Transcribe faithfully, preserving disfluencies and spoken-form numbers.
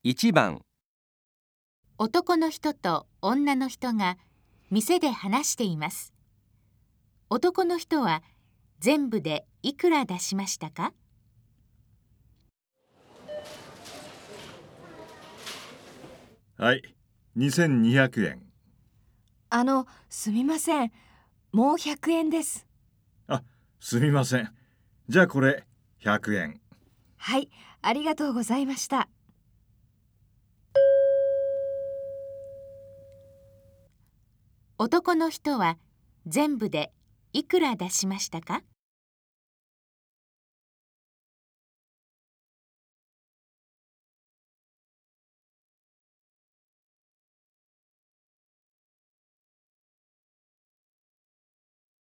いちばん、 男の人と女の人が店で話しています。男の人は全部でいくら出しましたか？ はい、にせんにひゃくえん。 あの、すみません。もうひゃくえんです。 あ、すみません。じゃあこれひゃくえん。 はい、ありがとうございました。 男の人は全部でいくら出しましたか？